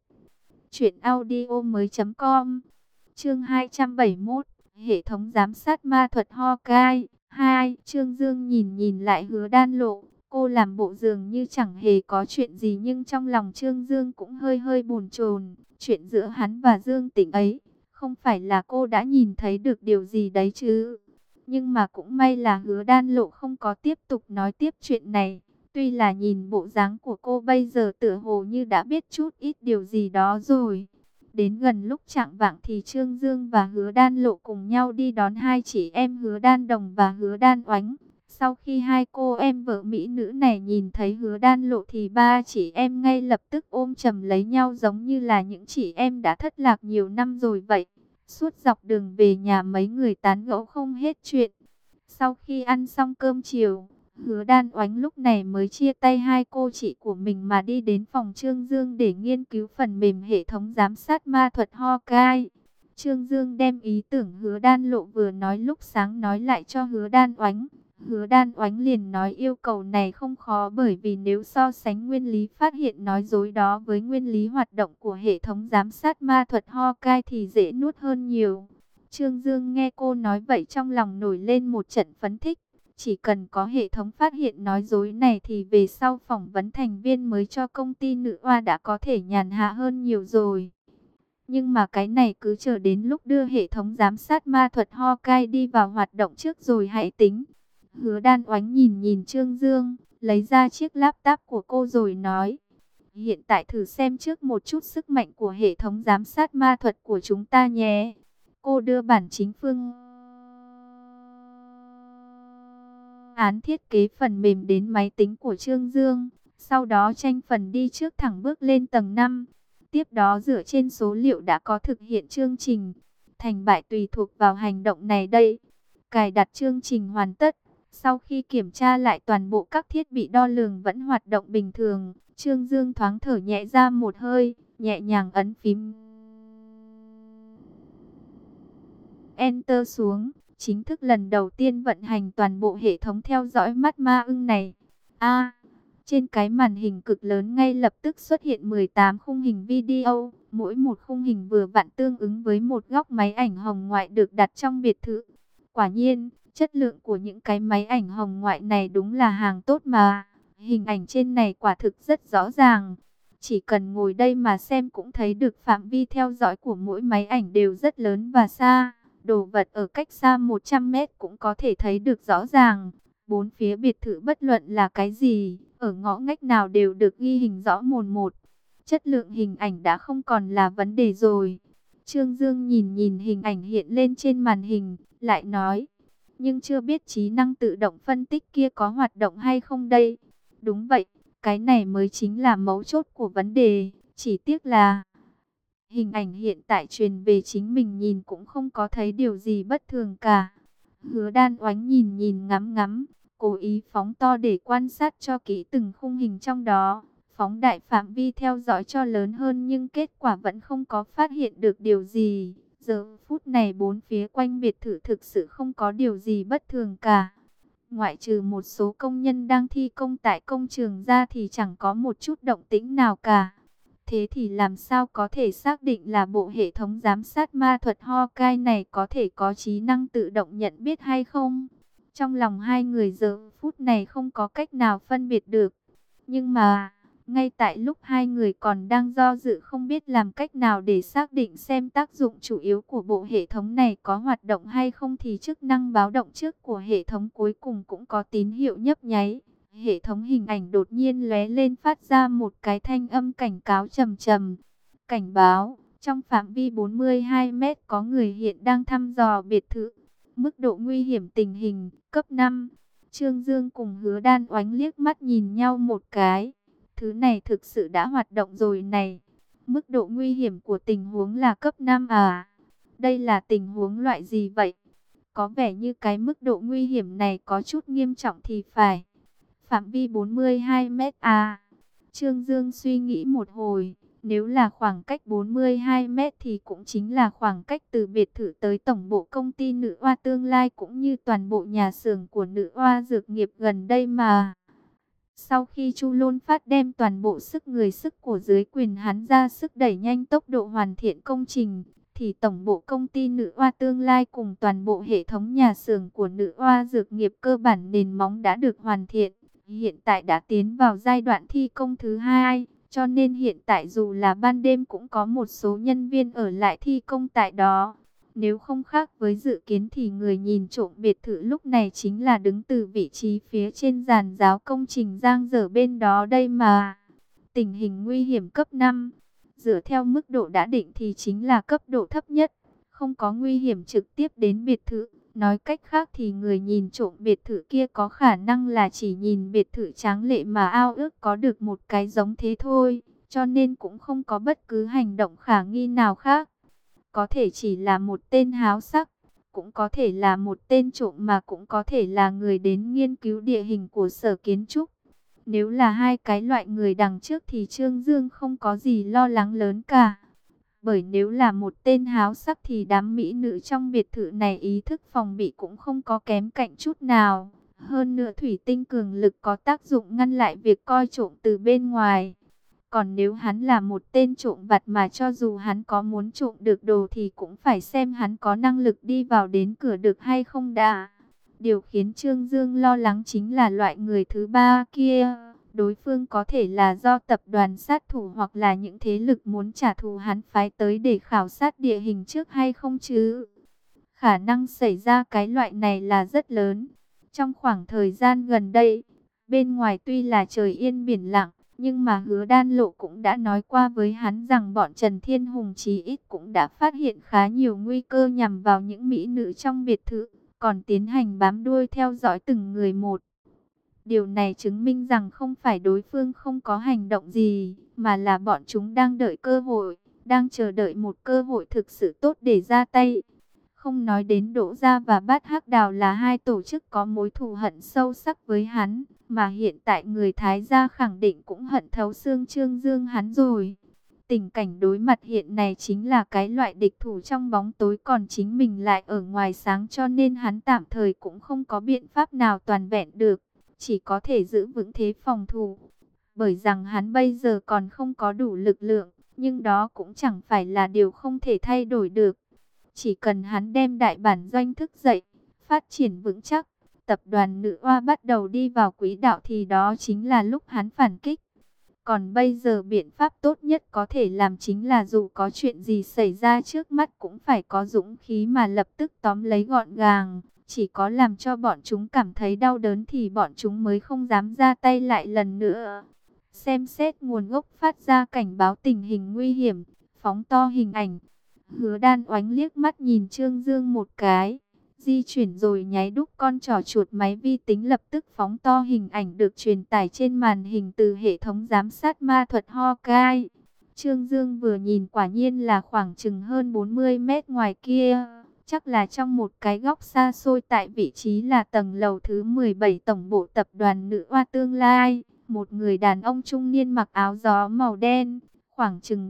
truyệnaudiomoi.com. Chương 271, hệ thống giám sát ma thuật Hawkeye 2. Trương Dương nhìn nhìn lại Hứa Đan Lộ, cô làm bộ dường như chẳng hề có chuyện gì nhưng trong lòng Trương Dương cũng hơi hơi bồn chồn. Chuyện giữa hắn và Dương Tĩnh ấy, không phải là cô đã nhìn thấy được điều gì đấy chứ? Nhưng mà cũng may là Hứa Đan Lộ không có tiếp tục nói tiếp chuyện này. Tuy là nhìn bộ dáng của cô bây giờ tựa hồ như đã biết chút ít điều gì đó rồi. Đến gần lúc chạng vạng thì Trương Dương và Hứa Đan Lộ cùng nhau đi đón hai chị em Hứa Đan Đồng và Hứa Đan Oánh. Sau khi hai cô em vợ mỹ nữ này nhìn thấy Hứa Đan Lộ thì ba chị em ngay lập tức ôm chầm lấy nhau giống như là những chị em đã thất lạc nhiều năm rồi vậy. Suốt dọc đường về nhà mấy người tán gẫu không hết chuyện. Sau khi ăn xong cơm chiều, Hứa Đan Oánh lúc này mới chia tay hai cô chị của mình mà đi đến phòng Trương Dương để nghiên cứu phần mềm hệ thống giám sát ma thuật Hawkeye. Trương Dương đem ý tưởng Hứa Đan Lộ vừa nói lúc sáng nói lại cho Hứa Đan Oánh. Hứa Đan Oánh liền nói yêu cầu này không khó bởi vì nếu so sánh nguyên lý phát hiện nói dối đó với nguyên lý hoạt động của hệ thống giám sát ma thuật Hawkeye thì dễ nuốt hơn nhiều. Trương Dương nghe cô nói vậy trong lòng nổi lên một trận phấn khích. Chỉ cần có hệ thống phát hiện nói dối này thì về sau phỏng vấn thành viên mới cho công ty nữ oa đã có thể nhàn hạ hơn nhiều rồi. Nhưng mà cái này cứ chờ đến lúc đưa hệ thống giám sát ma thuật Hawkeye đi vào hoạt động trước rồi hãy tính. Hứa Đan Oánh nhìn nhìn Trương Dương, lấy ra chiếc laptop của cô rồi nói. Hiện tại thử xem trước một chút sức mạnh của hệ thống giám sát ma thuật của chúng ta nhé. Cô đưa bản chính phương án thiết kế phần mềm đến máy tính của Trương Dương. Sau đó tranh phần đi trước thẳng bước lên tầng 5. Tiếp đó dựa trên số liệu đã có thực hiện chương trình. Thành bại tùy thuộc vào hành động này đây. Cài đặt chương trình hoàn tất. Sau khi kiểm tra lại toàn bộ các thiết bị đo lường vẫn hoạt động bình thường, Trương Dương thoáng thở nhẹ ra một hơi, nhẹ nhàng ấn phím Enter xuống, chính thức lần đầu tiên vận hành toàn bộ hệ thống theo dõi mắt ma ưng này. Trên cái màn hình cực lớn ngay lập tức xuất hiện 18 khung hình video, mỗi một khung hình vừa vặn tương ứng với một góc máy ảnh hồng ngoại được đặt trong biệt thự. Quả nhiên, chất lượng của những cái máy ảnh hồng ngoại này đúng là hàng tốt mà. Hình ảnh trên này quả thực rất rõ ràng. Chỉ cần ngồi đây mà xem cũng thấy được phạm vi theo dõi của mỗi máy ảnh đều rất lớn và xa. Đồ vật ở cách xa 100 mét cũng có thể thấy được rõ ràng. Bốn phía biệt thự bất luận là cái gì, ở ngõ ngách nào đều được ghi hình rõ mồn một. Chất lượng hình ảnh đã không còn là vấn đề rồi. Trương Dương nhìn nhìn hình ảnh hiện lên trên màn hình, lại nói. Nhưng chưa biết trí năng tự động phân tích kia có hoạt động hay không đây. Đúng vậy, cái này mới chính là mấu chốt của vấn đề. Chỉ tiếc là hình ảnh hiện tại truyền về chính mình nhìn cũng không có thấy điều gì bất thường cả. Hứa Đan Oánh nhìn nhìn ngắm ngắm, cố ý phóng to để quan sát cho kỹ từng khung hình trong đó. Phóng đại phạm vi theo dõi cho lớn hơn nhưng kết quả vẫn không có phát hiện được điều gì. Giờ phút này bốn phía quanh biệt thự thực sự không có điều gì bất thường cả. Ngoại trừ một số công nhân đang thi công tại công trường ra thì chẳng có một chút động tĩnh nào cả. Thế thì làm sao có thể xác định là bộ hệ thống giám sát ma thuật Hawkeye này có thể có trí năng tự động nhận biết hay không? Trong lòng hai người giờ phút này không có cách nào phân biệt được. Nhưng mà, ngay tại lúc hai người còn đang do dự không biết làm cách nào để xác định xem tác dụng chủ yếu của bộ hệ thống này có hoạt động hay không thì chức năng báo động trước của hệ thống cuối cùng cũng có tín hiệu nhấp nháy. Hệ thống hình ảnh đột nhiên lóe lên phát ra một cái thanh âm cảnh cáo trầm trầm. Cảnh báo, trong phạm vi 42 mét có người hiện đang thăm dò biệt thự. Mức độ nguy hiểm tình hình, cấp 5. Trương Dương cùng Hứa Đan Oánh liếc mắt nhìn nhau một cái. Thứ này thực sự đã hoạt động rồi này. Mức độ nguy hiểm của tình huống là cấp 5 à? Đây là tình huống loại gì vậy? Có vẻ như cái mức độ nguy hiểm này có chút nghiêm trọng thì phải. Phạm vi 42 mét à? Trương Dương suy nghĩ một hồi. Nếu là khoảng cách 42 mét thì cũng chính là khoảng cách từ biệt thự tới tổng bộ công ty Nữ Oa tương lai cũng như toàn bộ nhà xưởng của Nữ Oa dược nghiệp gần đây mà. Sau khi Chu Lôn Phát đem toàn bộ sức người sức của dưới quyền hắn ra sức đẩy nhanh tốc độ hoàn thiện công trình, thì tổng bộ công ty Nữ Oa tương lai cùng toàn bộ hệ thống nhà xưởng của Nữ Oa dược nghiệp cơ bản nền móng đã được hoàn thiện. Hiện tại đã tiến vào giai đoạn thi công thứ 2, cho nên hiện tại dù là ban đêm cũng có một số nhân viên ở lại thi công tại đó. Nếu không khác với dự kiến thì người nhìn trộm biệt thự lúc này chính là đứng từ vị trí phía trên giàn giáo công trình giang dở bên đó đây mà. Tình hình nguy hiểm cấp 5, dựa theo mức độ đã định thì chính là cấp độ thấp nhất, không có nguy hiểm trực tiếp đến biệt thự. Nói cách khác thì người nhìn trộm biệt thự kia có khả năng là chỉ nhìn biệt thự tráng lệ mà ao ước có được một cái giống thế thôi, cho nên cũng không có bất cứ hành động khả nghi nào khác. Có thể chỉ là một tên háo sắc, cũng có thể là một tên trộm mà cũng có thể là người đến nghiên cứu địa hình của Sở Kiến trúc. Nếu là hai cái loại người đằng trước thì Trương Dương không có gì lo lắng lớn cả. Bởi nếu là một tên háo sắc thì đám mỹ nữ trong biệt thự này ý thức phòng bị cũng không có kém cạnh chút nào. Hơn nữa thủy tinh cường lực có tác dụng ngăn lại việc coi trộm từ bên ngoài. Còn nếu hắn là một tên trộm vặt mà cho dù hắn có muốn trộm được đồ thì cũng phải xem hắn có năng lực đi vào đến cửa được hay không đã. Điều khiến Trương Dương lo lắng chính là loại người thứ ba kia. Đối phương có thể là do tập đoàn sát thủ hoặc là những thế lực muốn trả thù hắn phái tới để khảo sát địa hình trước hay không chứ. Khả năng xảy ra cái loại này là rất lớn. Trong khoảng thời gian gần đây, bên ngoài tuy là trời yên biển lặng, nhưng mà Hứa Đan Lộ cũng đã nói qua với hắn rằng bọn Trần Thiên Hùng chí ít cũng đã phát hiện khá nhiều nguy cơ nhằm vào những mỹ nữ trong biệt thự, còn tiến hành bám đuôi theo dõi từng người một. Điều này chứng minh rằng không phải đối phương không có hành động gì, mà là bọn chúng đang đợi cơ hội, đang chờ đợi một cơ hội thực sự tốt để ra tay. Không nói đến Đỗ Gia và Bát Hắc Đào là hai tổ chức có mối thù hận sâu sắc với hắn, mà hiện tại người Thái Gia khẳng định cũng hận thấu xương Trương Dương hắn rồi. Tình cảnh đối mặt hiện này chính là cái loại địch thủ trong bóng tối còn chính mình lại ở ngoài sáng, cho nên hắn tạm thời cũng không có biện pháp nào toàn vẹn được, chỉ có thể giữ vững thế phòng thủ. Bởi rằng hắn bây giờ còn không có đủ lực lượng, nhưng đó cũng chẳng phải là điều không thể thay đổi được. Chỉ cần hắn đem đại bản doanh thức dậy, phát triển vững chắc, tập đoàn Nữ Oa bắt đầu đi vào quỹ đạo thì đó chính là lúc hắn phản kích. Còn bây giờ biện pháp tốt nhất có thể làm chính là dù có chuyện gì xảy ra trước mắt cũng phải có dũng khí mà lập tức tóm lấy gọn gàng. Chỉ có làm cho bọn chúng cảm thấy đau đớn thì bọn chúng mới không dám ra tay lại lần nữa. Xem xét nguồn gốc phát ra cảnh báo tình hình nguy hiểm, phóng to hình ảnh. Hứa Đan Oánh liếc mắt nhìn Trương Dương một cái, di chuyển rồi nháy đúc con trỏ chuột máy vi tính lập tức phóng to hình ảnh được truyền tải trên màn hình từ hệ thống giám sát ma thuật Hawkeye. Trương Dương vừa nhìn quả nhiên là khoảng chừng hơn 40 mét ngoài kia, chắc là trong một cái góc xa xôi tại vị trí là tầng lầu thứ 17 tổng bộ tập đoàn Nữ Oa tương lai. Một người đàn ông trung niên mặc áo gió màu đen, khoảng chừng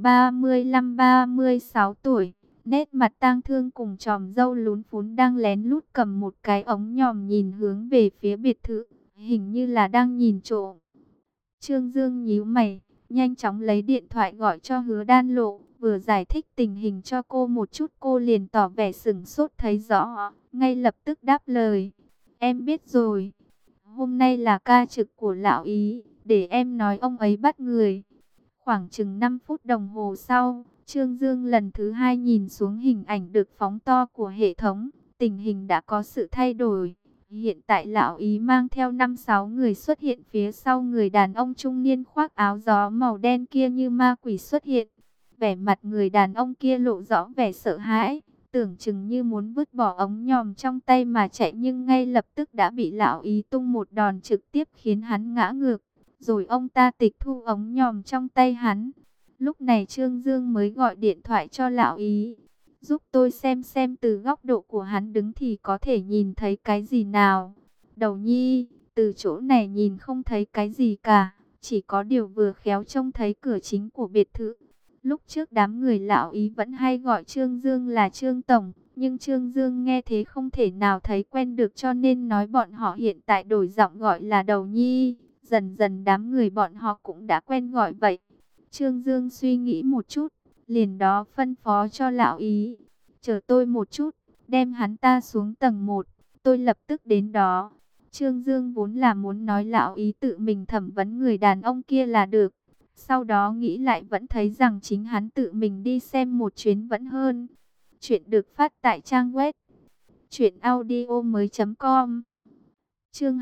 35-36 tuổi, nét mặt tang thương cùng chòm râu lún phún đang lén lút cầm một cái ống nhòm nhìn hướng về phía biệt thự, hình như là đang nhìn trộm. Trương Dương nhíu mày, nhanh chóng lấy điện thoại gọi cho Hứa Đan Lộ, vừa giải thích tình hình cho cô một chút cô liền tỏ vẻ sửng sốt thấy rõ, ngay lập tức đáp lời. Em biết rồi, hôm nay là ca trực của lão Ý, để em nói ông ấy bắt người. Khoảng chừng 5 phút đồng hồ sau, Trương Dương lần thứ hai nhìn xuống hình ảnh được phóng to của hệ thống. Tình hình đã có sự thay đổi. Hiện tại lão ý mang theo 5-6 người xuất hiện phía sau người đàn ông trung niên khoác áo gió màu đen kia như ma quỷ xuất hiện. Vẻ mặt người đàn ông kia lộ rõ vẻ sợ hãi, tưởng chừng như muốn vứt bỏ ống nhòm trong tay mà chạy, nhưng ngay lập tức đã bị lão ý tung một đòn trực tiếp khiến hắn ngã ngược. Rồi ông ta tịch thu ống nhòm trong tay hắn. Lúc này Trương Dương mới gọi điện thoại cho lão ý. Giúp tôi xem từ góc độ của hắn đứng thì có thể nhìn thấy cái gì nào. Đầu nhi, từ chỗ này nhìn không thấy cái gì cả. Chỉ có điều vừa khéo trông thấy cửa chính của biệt thự. Lúc trước đám người lão ý vẫn hay gọi Trương Dương là Trương Tổng. Nhưng Trương Dương nghe thế không thể nào thấy quen được, cho nên nói bọn họ hiện tại đổi giọng gọi là Đầu nhi. Dần dần đám người bọn họ cũng đã quen gọi vậy. Trương Dương suy nghĩ một chút, liền đó phân phó cho lão ý. Chờ tôi một chút, đem hắn ta xuống tầng 1, tôi lập tức đến đó. Trương Dương vốn là muốn nói lão ý tự mình thẩm vấn người đàn ông kia là được. Sau đó nghĩ lại vẫn thấy rằng chính hắn tự mình đi xem một chuyến vẫn hơn. Chuyện được phát tại trang web truyệnaudiomoi.com. Chương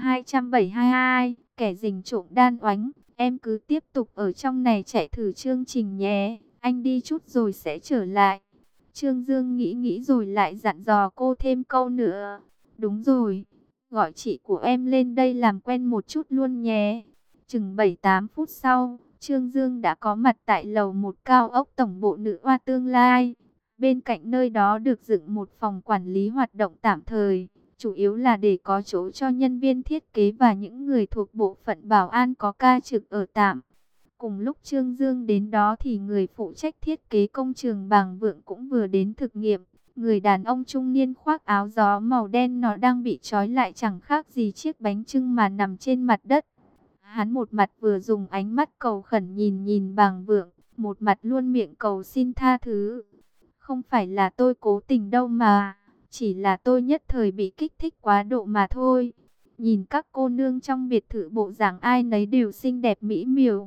272, kẻ rình trộm đan oánh. Em cứ tiếp tục ở trong này chạy thử chương trình nhé. Anh đi chút rồi sẽ trở lại. Trương Dương nghĩ rồi lại dặn dò cô thêm câu nữa. Đúng rồi, gọi chị của em lên đây làm quen một chút luôn nhé. Chừng 7-8 phút sau, Trương Dương đã có mặt tại lầu 1 cao ốc tổng bộ Nữ Oa Tương Lai. Bên cạnh nơi đó được dựng một phòng quản lý hoạt động tạm thời, chủ yếu là để có chỗ cho nhân viên thiết kế và những người thuộc bộ phận bảo an có ca trực ở tạm. Cùng lúc Trương Dương đến đó thì người phụ trách thiết kế công trường Bàng Vượng cũng vừa đến thực nghiệm. Người đàn ông trung niên khoác áo gió màu đen nó đang bị trói lại chẳng khác gì chiếc bánh chưng mà nằm trên mặt đất. Hắn một mặt vừa dùng ánh mắt cầu khẩn nhìn Bàng Vượng, một mặt luôn miệng cầu xin tha thứ. Không phải là tôi cố tình đâu mà, chỉ là tôi nhất thời bị kích thích quá độ mà thôi. Nhìn các cô nương trong biệt thự bộ dạng ai nấy đều xinh đẹp mỹ miều,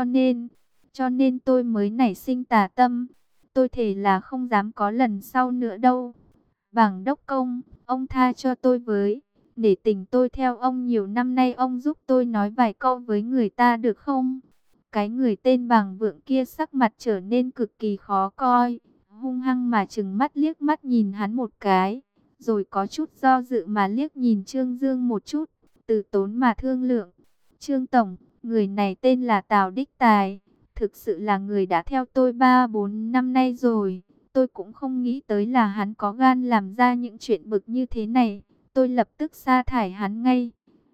cho nên tôi mới nảy sinh tà tâm. Tôi thề là không dám có lần sau nữa đâu. Bàng đốc công, ông tha cho tôi với. Để tình tôi theo ông nhiều năm nay, ông giúp tôi nói vài câu với người ta được không? Cái người tên Bàng Vượng kia sắc mặt trở nên cực kỳ khó coi, hung hăng mà trừng mắt liếc mắt nhìn hắn một cái, rồi có chút do dự mà liếc nhìn Trương Dương một chút, từ tốn mà thương lượng. Trương Tổng, người này tên là Tào Đích Tài, thực sự là người đã theo tôi 3-4 năm nay rồi. Tôi cũng không nghĩ tới là hắn có gan làm ra những chuyện bực như thế này. Tôi lập tức sa thải hắn ngay.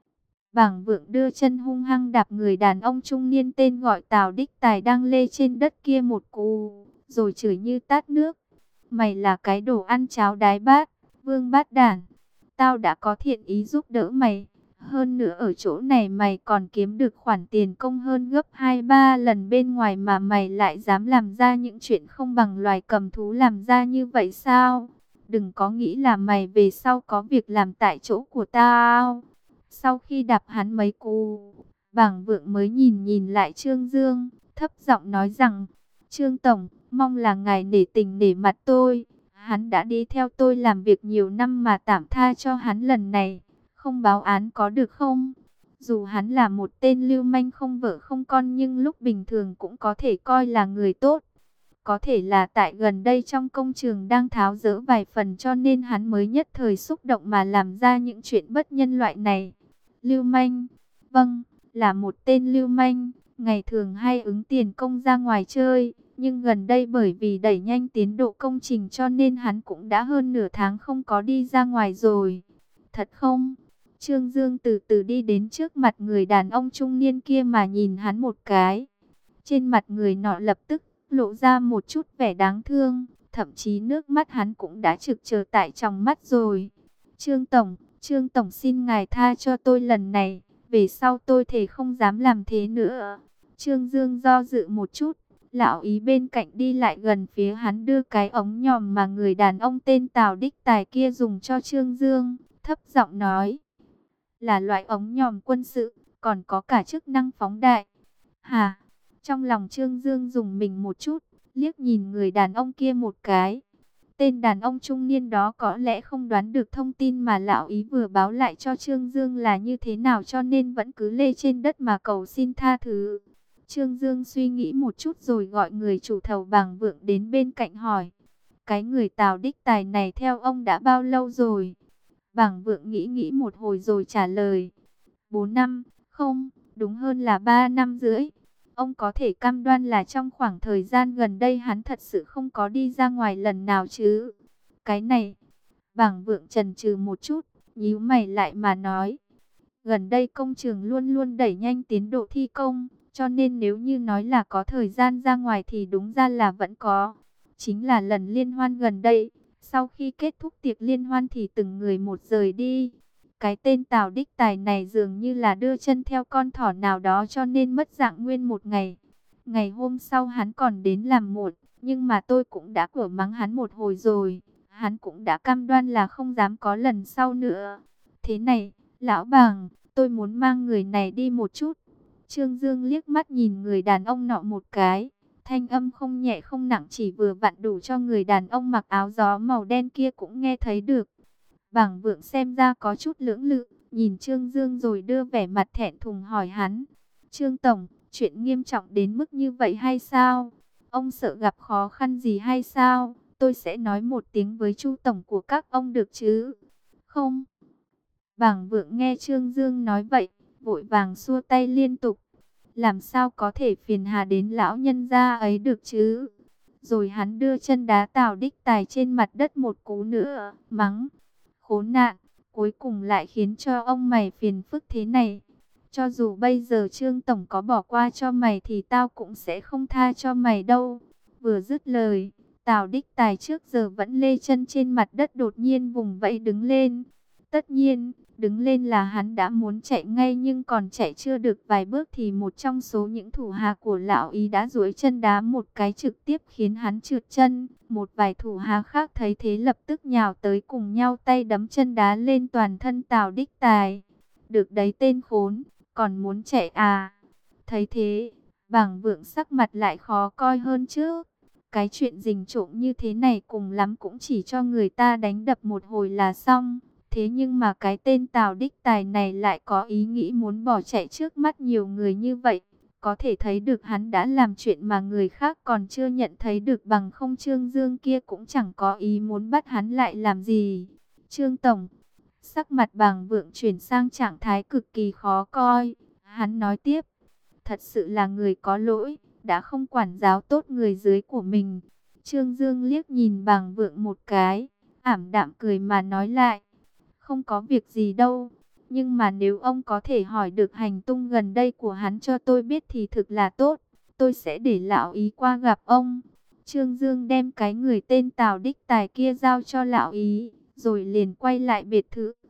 Bàng Vượng đưa chân hung hăng đạp người đàn ông trung niên tên gọi Tào Đích Tài đang lê trên đất kia một cú, rồi chửi như tát nước. Mày là cái đồ ăn cháo đái bát, vương bát đản. Tao đã có thiện ý giúp đỡ mày. Hơn nữa ở chỗ này mày còn kiếm được khoản tiền công hơn gấp 2-3 lần bên ngoài, mà mày lại dám làm ra những chuyện không bằng loài cầm thú làm ra như vậy sao? Đừng có nghĩ là mày về sau có việc làm tại chỗ của tao. Sau khi đạp hắn mấy cú, Bàng Vượng mới nhìn lại Trương Dương, thấp giọng nói rằng: Trương Tổng, mong là ngài nể tình nể mặt tôi. Hắn đã đi theo tôi làm việc nhiều năm mà tạm tha cho hắn lần này, không báo án có được không? Dù hắn là một tên lưu manh không vợ không con, nhưng lúc bình thường cũng có thể coi là người tốt. Có thể là tại gần đây trong công trường đang tháo dỡ vài phần, cho nên hắn mới nhất thời xúc động mà làm ra những chuyện bất nhân loại này. Lưu manh? Vâng, là một tên lưu manh. Ngày thường hay ứng tiền công ra ngoài chơi, nhưng gần đây bởi vì đẩy nhanh tiến độ công trình cho nên hắn cũng đã hơn nửa tháng không có đi ra ngoài rồi. Thật không? Trương Dương từ từ đi đến trước mặt người đàn ông trung niên kia mà nhìn hắn một cái. Trên mặt người nọ lập tức lộ ra một chút vẻ đáng thương, thậm chí nước mắt hắn cũng đã trực chờ tại trong mắt rồi. Trương Tổng xin ngài tha cho tôi lần này, về sau tôi thề không dám làm thế nữa. Trương Dương do dự một chút, lão ý bên cạnh đi lại gần phía hắn đưa cái ống nhòm mà người đàn ông tên Tào Đích Tài kia dùng cho Trương Dương, thấp giọng nói: là loại ống nhòm quân sự, còn có cả chức năng phóng đại. Hả? Trong lòng Trương Dương dùng mình một chút, liếc nhìn người đàn ông kia một cái. tên đàn ông trung niên đó có lẽ không đoán được thông tin mà lão ý vừa báo lại cho Trương Dương là như thế nào, cho nên vẫn cứ lê trên đất mà cầu xin tha thứ. Trương Dương suy nghĩ một chút rồi gọi người chủ thầu Bàng Vượng đến bên cạnh hỏi: cái người Tào Đích Tài này theo ông đã bao lâu rồi? Bàng Vượng nghĩ nghĩ một hồi rồi trả lời: 4 năm, không, đúng hơn là 3 năm rưỡi. Ông có thể cam đoan là trong khoảng thời gian gần đây hắn thật sự không có đi ra ngoài lần nào chứ? Cái này, Bàng Vượng chần chừ một chút, nhíu mày lại mà nói: gần đây công trường luôn luôn đẩy nhanh tiến độ thi công, cho nên nếu như nói là có thời gian ra ngoài thì đúng ra là vẫn có. Chính là lần liên hoan gần đây, sau khi kết thúc tiệc liên hoan thì từng người một rời đi. Cái tên Tào Đích Tài này dường như là đưa chân theo con thỏ nào đó cho nên mất dạng nguyên một ngày. Ngày hôm sau hắn còn đến làm một, nhưng mà tôi cũng đã cửa mắng hắn một hồi rồi. Hắn cũng đã cam đoan là không dám có lần sau nữa. Thế này, lão Bàng, tôi muốn mang người này đi một chút. Trương Dương liếc mắt nhìn người đàn ông nọ một cái. Thanh âm không nhẹ không nặng, chỉ vừa vặn đủ cho người đàn ông mặc áo gió màu đen kia cũng nghe thấy được. Bàng Vượng xem ra có chút lưỡng lự, nhìn Trương Dương rồi đưa vẻ mặt thẹn thùng hỏi hắn: Trương Tổng, chuyện nghiêm trọng đến mức như vậy hay sao? Ông sợ gặp khó khăn gì hay sao? Tôi sẽ nói một tiếng với Chu Tổng của các ông được chứ? Không. Bàng Vượng nghe Trương Dương nói vậy, vội vàng xua tay liên tục. Làm sao có thể phiền hà đến lão nhân gia ấy được chứ? Rồi hắn đưa chân đá Tào Đích Tài trên mặt đất một cú nữa, mắng: khốn nạn, cuối cùng lại khiến cho ông mày phiền phức thế này. Cho dù bây giờ Trương Tổng có bỏ qua cho mày thì tao cũng sẽ không tha cho mày đâu. Vừa dứt lời, Tào Đích Tài trước giờ vẫn lê chân trên mặt đất đột nhiên vùng vẫy đứng lên. Tất nhiên, đứng lên là hắn đã muốn chạy ngay, nhưng còn chạy chưa được vài bước thì một trong số những thủ hạ của lão ý đã duỗi chân đá một cái trực tiếp khiến hắn trượt chân. Một vài thủ hạ khác thấy thế lập tức nhào tới cùng nhau tay đấm chân đá lên toàn thân Tào Đích Tài. Được đấy tên khốn, còn muốn chạy à? Thấy thế, Bàng Vượng sắc mặt lại khó coi hơn trước. Cái chuyện rình trộm như thế này cùng lắm cũng chỉ cho người ta đánh đập một hồi là xong. Thế nhưng mà cái tên Tào Đích Tài này lại có ý nghĩ muốn bỏ chạy trước mắt nhiều người như vậy. Có thể thấy được hắn đã làm chuyện mà người khác còn chưa nhận thấy được, bằng không Trương Dương kia cũng chẳng có ý muốn bắt hắn lại làm gì. Trương Tổng, sắc mặt Bàng Vượng chuyển sang trạng thái cực kỳ khó coi. Hắn nói tiếp: thật sự là người có lỗi, đã không quản giáo tốt người dưới của mình. Trương Dương liếc nhìn Bàng Vượng một cái, ảm đạm cười mà nói lại: không có việc gì đâu. Nhưng mà nếu ông có thể hỏi được hành tung gần đây của hắn cho tôi biết thì thực là tốt. Tôi sẽ để lão ý qua gặp ông. Trương Dương đem cái người tên Tào Đích Tài kia giao cho lão ý, rồi liền quay lại biệt thự.